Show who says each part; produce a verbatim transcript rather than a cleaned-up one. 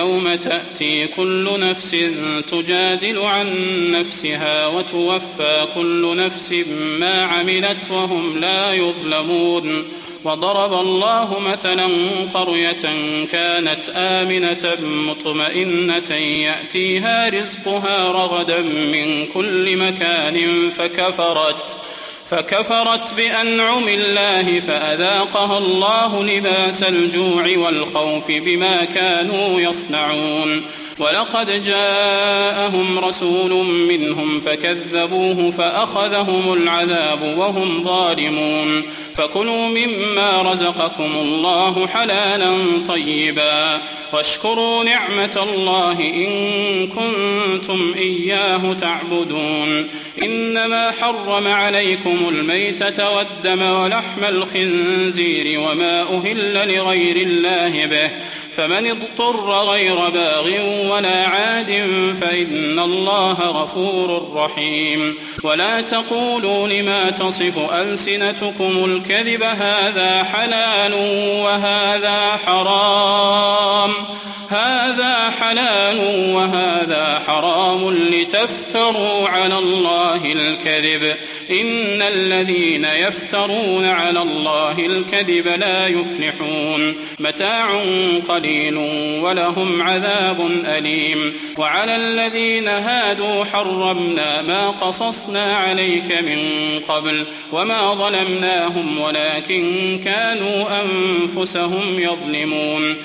Speaker 1: يوم تأتي كل نفس تجادل عن نفسها وتوفى كل نفس ما عملت وهم لا يظلمون. وضرب الله مثلا قرية كانت آمنة مطمئنة يأتيها رزقها رغدا من كل مكان فكفرت فكفرت بأنعم الله فأذاقها الله لباس الجوع والخوف بما كانوا يصنعون. ولقد جاءهم رسول منهم فكذبوه فأخذهم العذاب وهم ظالمون. فكلوا مما رزقكم الله حلالا طيبا واشكروا نعمة الله إن كنتم إياه تعبدون. إنما حرم عليكم الميتة والدم ولحم الخنزير وما أهل لغير الله به فمن اضطر غير باغ ولا عاد فإن الله غفور رحيم. ولا تقولوا لما تصف ألسنتكم الكذب هذا حلال وهذا حرام هذا حلال وهذا حرام لتفتروا على الله الكذب إن الذين يفترون على الله الكذب لا يفلحون. متاع قليل ولهم عذاب أليم. وعلى الذين هادوا حرمنا ما قصصنا عليك من قبل وما ظلمناهم ولكن كانوا أنفسهم يظلمون.